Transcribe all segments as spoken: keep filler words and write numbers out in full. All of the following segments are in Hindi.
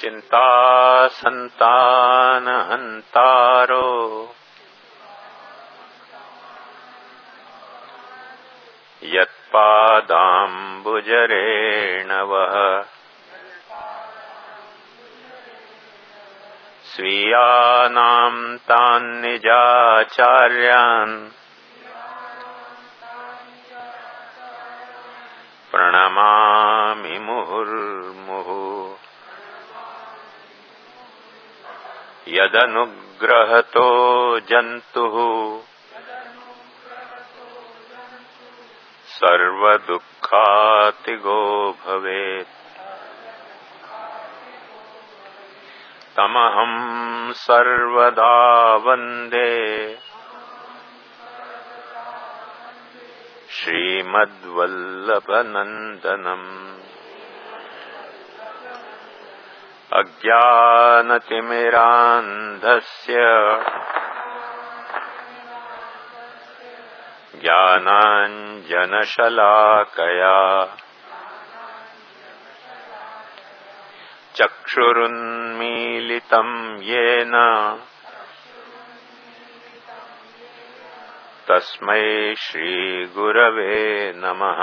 चिंता संतान हंतारो यत्पादाम्बुजरेणवः स्वीयानां तान् निजाचार्यान् प्रणमामि मुहुर्मुहुः। यदनुग्रहतो जन्तुः सर्वदुःखातिगो भवेत् तमहं सर्वदा वन्दे श्रीमद्वल्लभनन्दनम्। अज्ञानतिमिरान्धस्य ज्ञानाञ्जनशलाकया चक्षुरुन्मीलितं येन तस्मै श्रीगुरवे नमः।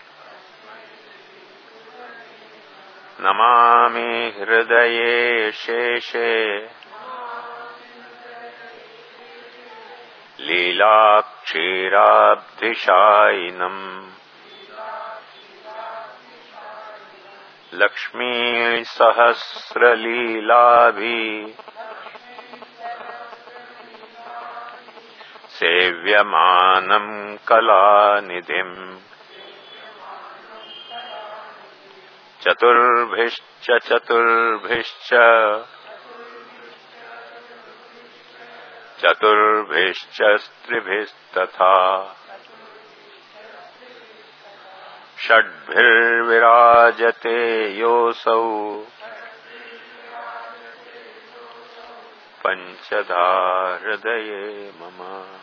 नमामि हृदये शेषे लीलाक्षीराब्धिशायिनम् लक्ष्मीसहस्रलीलाभि सेव्यमानं कलानिधिम् चतुर्भिश्च चतुर्भिश्च चतुर्भिश्च स्त्रिभिस्तथा षड्भिर्विराजते योऽसौ पंचधा हृदये मम।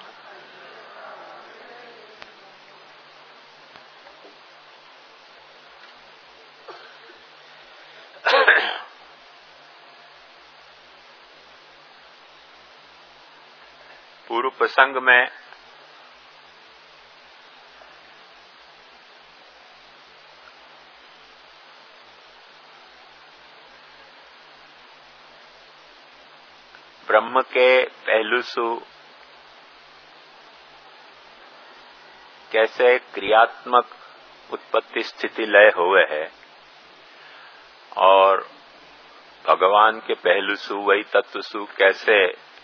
पूर्व प्रसंग में ब्रह्म के पहलू सु कैसे क्रियात्मक उत्पत्ति स्थिति लय हुए है और भगवान के पहलू सु वही तत्व सु कैसे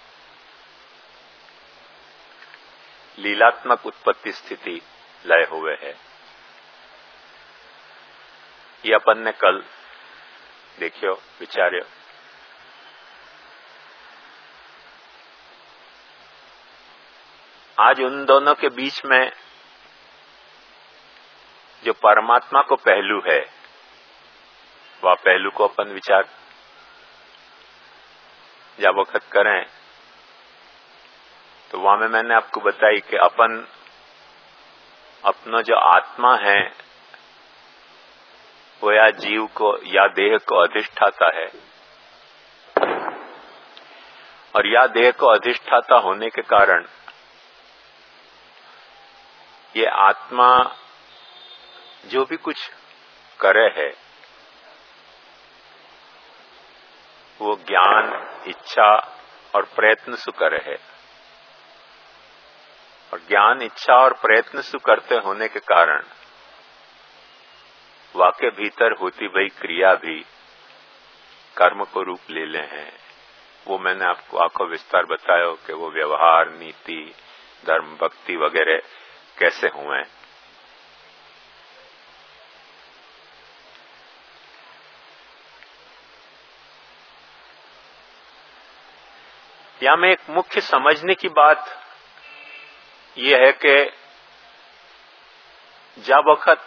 लीलात्मक उत्पत्ति स्थिति लय हुए है, ये अपन ने कल देखियो विचार्यो। आज उन दोनों के बीच में जो परमात्मा को पहलू है वह पहलू को अपन विचार जब वक्त करें तो वहां में मैंने आपको बताई कि अपन अपना जो आत्मा है वो या जीव को या देह को अधिष्ठाता है और या देह को अधिष्ठाता होने के कारण ये आत्मा जो भी कुछ करे है वो ज्ञान, इच्छा और प्रयत्न से करे है और ज्ञान, इच्छा और प्रयत्न से करते होने के कारण वाके भीतर होती वही क्रिया भी कर्म को रूप ले ले हैं। वो मैंने आपको आंखों विस्तार बताया कि वो व्यवहार, नीति, धर्म, भक्ति वगैरह कैसे हुए। यहां में एक मुख्य समझने की बात यह है कि जब वक्त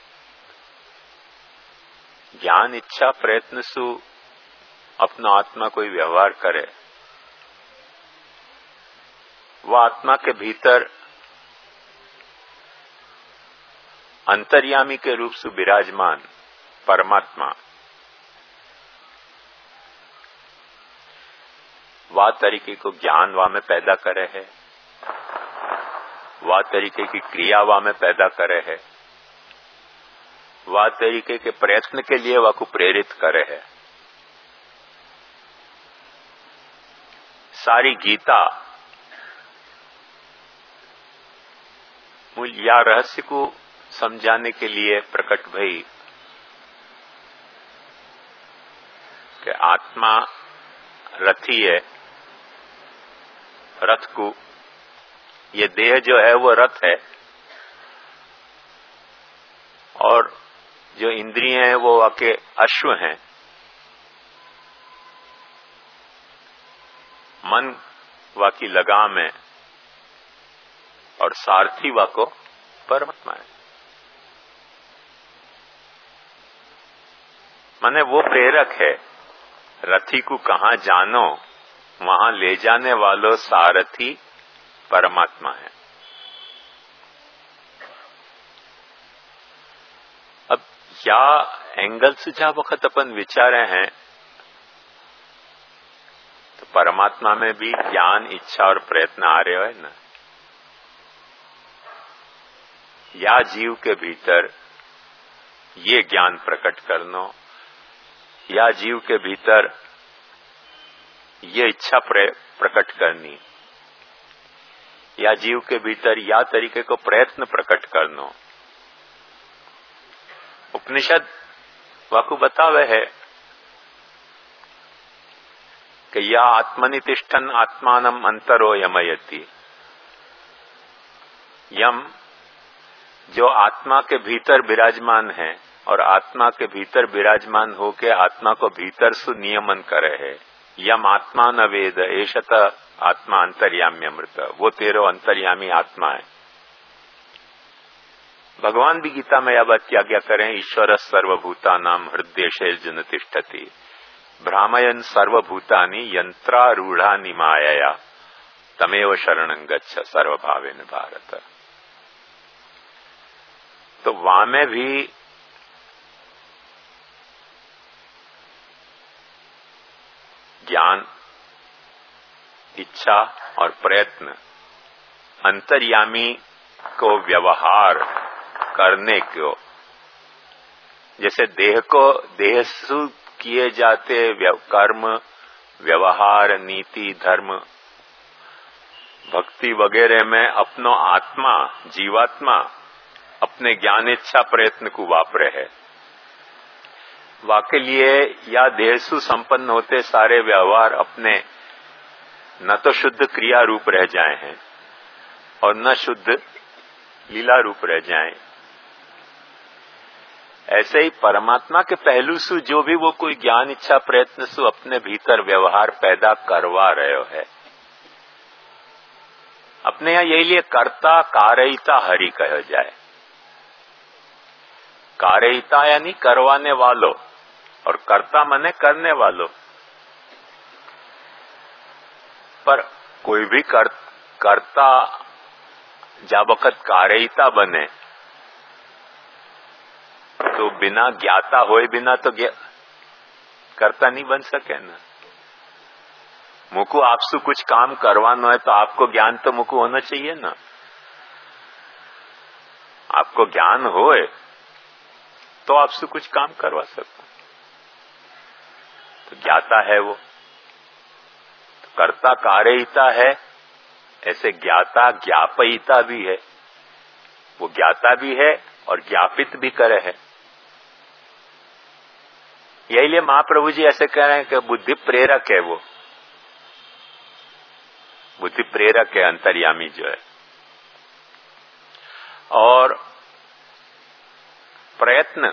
ज्ञान, इच्छा, प्रयत्न सु अपना आत्मा कोई व्यवहार करे, वह आत्मा के भीतर अंतर्यामी के रूप से विराजमान परमात्मा वा तरीके को ज्ञान वा में पैदा करे है, वा तरीके की क्रिया वा में पैदा करे है, वा तरीके के प्रयत्न के लिए वा को प्रेरित करे है। सारी गीता या रहस्य को समझाने के लिए प्रकट भई कि आत्मा रथी है, रथ को, ये देह जो है वो रथ है और जो इंद्रिय हैं वो वाके अश्व हैं। मन वाकी लगाम है और सारथी वाको परमात्मा है। माने वो प्रेरक है, रथी को कहां जानो वहां ले जाने वालों सारथी परमात्मा है। अब या एंगल से जहां वक्त अपन विचारे हैं तो परमात्मा में भी ज्ञान, इच्छा और प्रयत्न आ रहे है ना। या जीव के भीतर ये ज्ञान प्रकट करनो, या जीव के भीतर ये इच्छा प्रकट करनी, या जीव के भीतर या तरीके को प्रयत्न प्रकट करनो। उपनिषद वाकु बतावे है कि या आत्मनितिष्ठन आत्मानम अंतरो यमयति। यम जो आत्मा के भीतर विराजमान है और आत्मा के भीतर विराजमान होके आत्मा को भीतर सु नियमन करे है। यम आत्मा न वेद एषत आत्मा अंतर्यामी अमृत। वो तेरो अंतर्यामी आत्मा है। भगवान भी गीता में यह बात आज्ञा करें, ईश्वर सर्वभूता नाम हृदय शैलजुन तिष्ठति भ्रामयन सर्वभूतानि यंत्रारूढ़ानि मायया तमेव शरणं गच्छ सर्वभावेन भारत। तो वहां में भी ज्ञान, इच्छा और प्रयत्न अंतर्यामी को व्यवहार करने को, जैसे देह को देहसु किए जाते कर्म, व्यवहार, नीति, धर्म, भक्ति वगैरह में अपनो आत्मा, जीवात्मा अपने ज्ञान, इच्छा, प्रयत्न को वापरे है। वाके लिए या देहसु संपन्न होते सारे व्यवहार अपने न तो शुद्ध क्रिया रूप रह जाए हैं और न शुद्ध लीला रूप रह जाएं। ऐसे ही परमात्मा के पहलू से जो भी वो कोई ज्ञान, इच्छा, प्रयत्न से अपने भीतर व्यवहार पैदा करवा रहे हो है, अपने यहां यही लिए कर्ता कारयिता हरि कहा जाए। कारयिता यानी करवाने वालों और कर्ता माने करने वालों। पर कोई भी कर, कर्ता जब वक्त कारयिता बने तो बिना ज्ञाता होए बिना तो कर्ता नहीं बन सके ना। मुझको आपसे कुछ काम करवाना है तो आपको ज्ञान तो मुझको होना चाहिए ना। आपको ज्ञान होए तो आपसे कुछ काम करवा सकता। तो ज्ञाता है वो, तो कर्ता कारयिता है, ऐसे ज्ञाता ज्ञापयिता भी है। वो ज्ञाता भी है और ज्ञापित भी करे है। यही लिए महाप्रभु जी ऐसे कह रहे हैं कि बुद्धि प्रेरक है। वो बुद्धि प्रेरक है, अंतर्यामी जो है। और प्रयत्न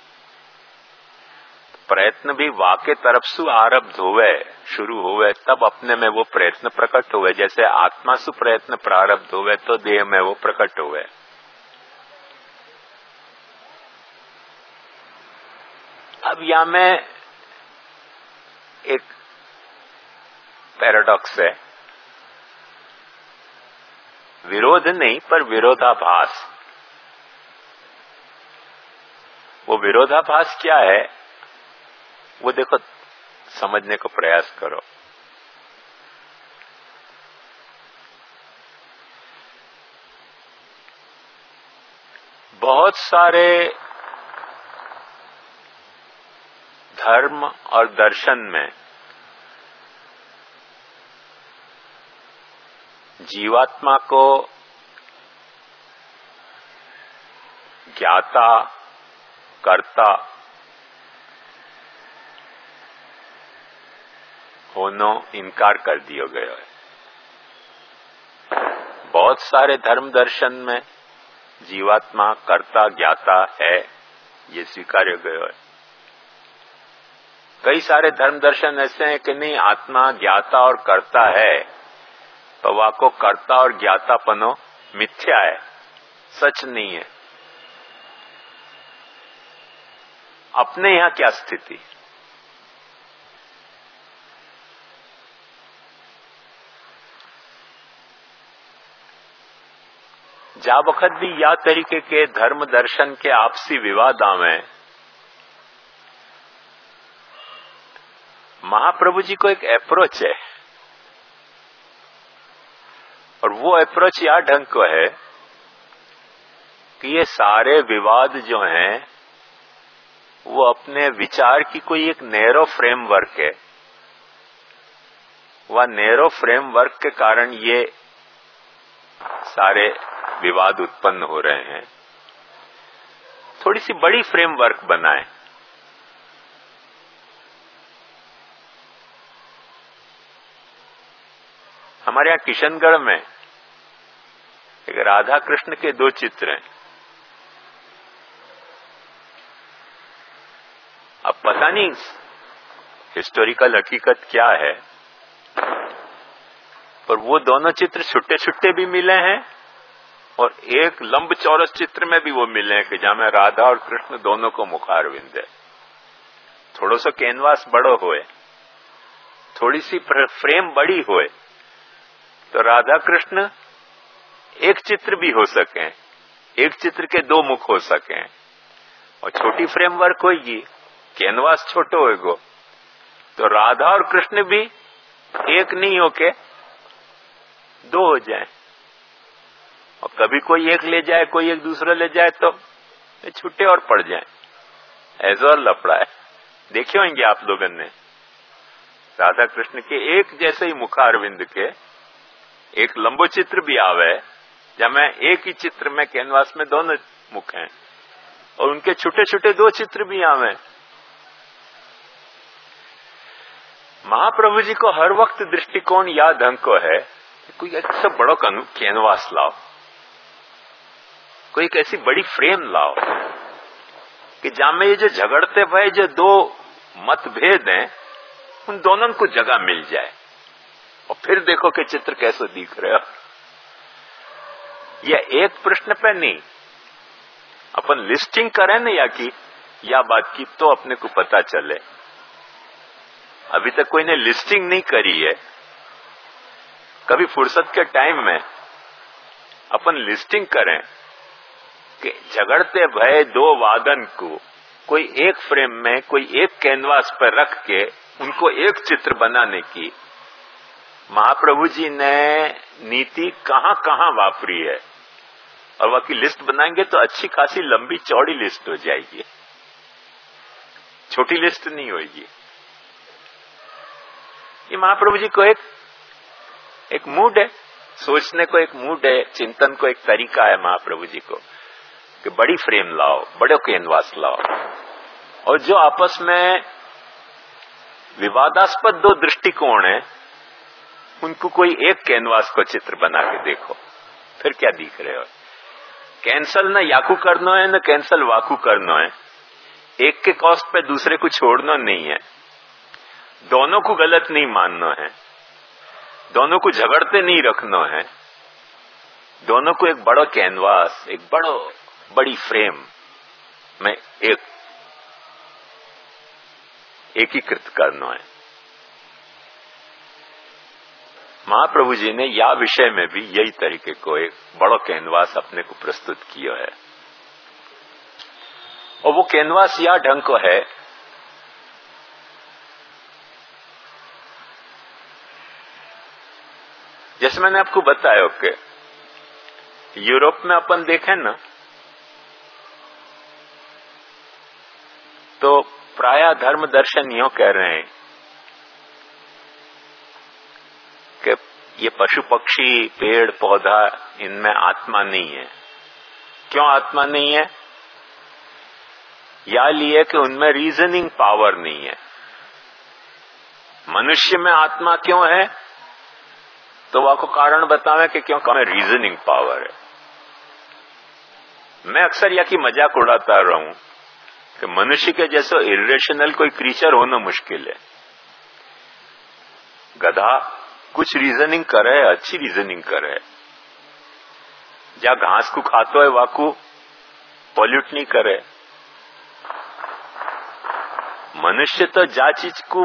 प्रयत्न भी वाके तरफ से आरब्ध होवे, शुरू होवे, तब अपने में वो प्रयत्न प्रकट होवे। जैसे आत्मा से प्रयत्न प्रारब्ध होवे तो देह में वो प्रकट होवे। अब यहां में एक पैराडॉक्स है, विरोध नहीं पर विरोधाभास। वो विरोधाभास क्या है वो देखो, समझने को प्रयास करो। बहुत सारे धर्म और दर्शन में जीवात्मा को ज्ञाता, कर्ता होनो इनकार कर दिया गया है। बहुत सारे धर्म दर्शन में जीवात्मा कर्ता ज्ञाता है, ये स्वीकार्य गया है। कई सारे धर्म दर्शन ऐसे हैं कि नहीं, आत्मा ज्ञाता और कर्ता है, तो वह को कर्ता और ज्ञातापनो मिथ्या है, सच नहीं है। अपने यहां क्या स्थिति? जा वक्त भी या तरीके के धर्म दर्शन के आपसी विवाद आवे, महाप्रभु जी को एक अप्रोच है, और वो अप्रोच या ढंग को है कि ये सारे विवाद जो हैं वो अपने विचार की कोई एक नैरो फ्रेमवर्क है। वह नैरो फ्रेमवर्क के कारण ये सारे विवाद उत्पन्न हो रहे हैं। थोड़ी सी बड़ी फ्रेमवर्क बनाएं। हमारे यहां किशनगढ़ में एक राधा कृष्ण के दो चित्र हैं। अब पता नहीं हिस्टोरिकल हकीकत क्या है, पर वो दोनों चित्र छुट्टे छुट्टे भी मिले हैं और एक लंब चौरस चित्र में भी वो मिले हैं कि जहां राधा और कृष्ण दोनों को मुखारविंद है। थोड़ा सा कैनवास बड़ो होए, थोड़ी सी फ्रेम बड़ी होए, तो राधा कृष्ण एक चित्र भी हो सके, एक चित्र के दो मुख हो सके। और छोटी फ्रेमवर्क होगी, कैनवास छोटो होएगो, तो राधा और कृष्ण भी एक नहीं होके दो हो जाए। और कभी कोई एक ले जाए, कोई एक दूसरा ले जाए, तो छुट्टे और पड़ जाए। ऐसा और लफड़ा है। देखे होंगे आप लोगों ने राधा कृष्ण के एक जैसे ही मुखारविंद के एक लंबो चित्र भी आवे, जब मैं एक ही चित्र में कैनवास में दोनों मुख हैं, और उनके छोटे छोटे दो चित्र भी आवे। महाप्रभु जी को हर वक्त दृष्टिकोण या ढंग को है कि कोई ऐसा बड़ो कैनवास लाओ, कोई एक ऐसी बड़ी फ्रेम लाओ कि जहां में ये जो झगड़ते भय जो दो मतभेद हैं, उन दोनों को जगह मिल जाए। और फिर देखो कि चित्र कैसे दिख रहे हो। यह एक प्रश्न पे नहीं, अपन लिस्टिंग करें ना या की या बात की, तो अपने को पता चले। अभी तक कोई ने लिस्टिंग नहीं करी है। कभी फुर्सत के टाइम में अपन लिस्टिंग करें कि झगड़ते भय दो वादन को कोई एक फ्रेम में, कोई एक कैनवास पर रख के उनको एक चित्र बनाने की महाप्रभु जी ने नीति कहां कहां वापरी है। और वह की लिस्ट बनाएंगे तो अच्छी खासी लंबी चौड़ी लिस्ट हो जाएगी, छोटी लिस्ट नहीं होगी। ये महाप्रभु जी को एक एक मूड है, सोचने को एक मूड है, चिंतन को एक तरीका है महाप्रभु जी को कि बड़ी फ्रेम लाओ, बड़े कैनवास लाओ, और जो आपस में विवादास्पद दो दृष्टिकोण है उनको कोई एक कैनवास को चित्र बना के देखो, फिर क्या दिख रहे हो। कैंसल न याकू करना है, न कैंसल वाकू करना है। एक के कॉस्ट पे दूसरे को छोड़ना नहीं है, दोनों को गलत नहीं मानना है, दोनों को झगड़ते नहीं रखना है, दोनों को एक बड़ा कैनवास, एक बड़ो बड़ी फ्रेम में एक एकीकृत करना है। महाप्रभु जी ने या विषय में भी यही तरीके को एक बड़ा कैनवास अपने को प्रस्तुत किया है। और वो कैनवास या ढंग को है जैसे मैंने आपको बताया कि यूरोप में अपन देखें ना तो प्राय धर्म दर्शन यूं कह रहे हैं कि ये पशु पक्षी पेड़ पौधा इनमें आत्मा नहीं है। क्यों आत्मा नहीं है? या लिए कि उनमें रीजनिंग पावर नहीं है। मनुष्य में आत्मा क्यों है? तो वो आपको कारण बतावे कि क्यों हमें रीजनिंग पावर है। मैं अक्सर यह की मजाक उड़ाता रहूं कि मनुष्य के जैसा इरेशनल कोई क्रीचर होना मुश्किल है। गधा कुछ रीजनिंग करे, अच्छी रीजनिंग करे, जा घास को खातो है वाकू पॉल्यूट नहीं करे। मनुष्य तो जा चीज को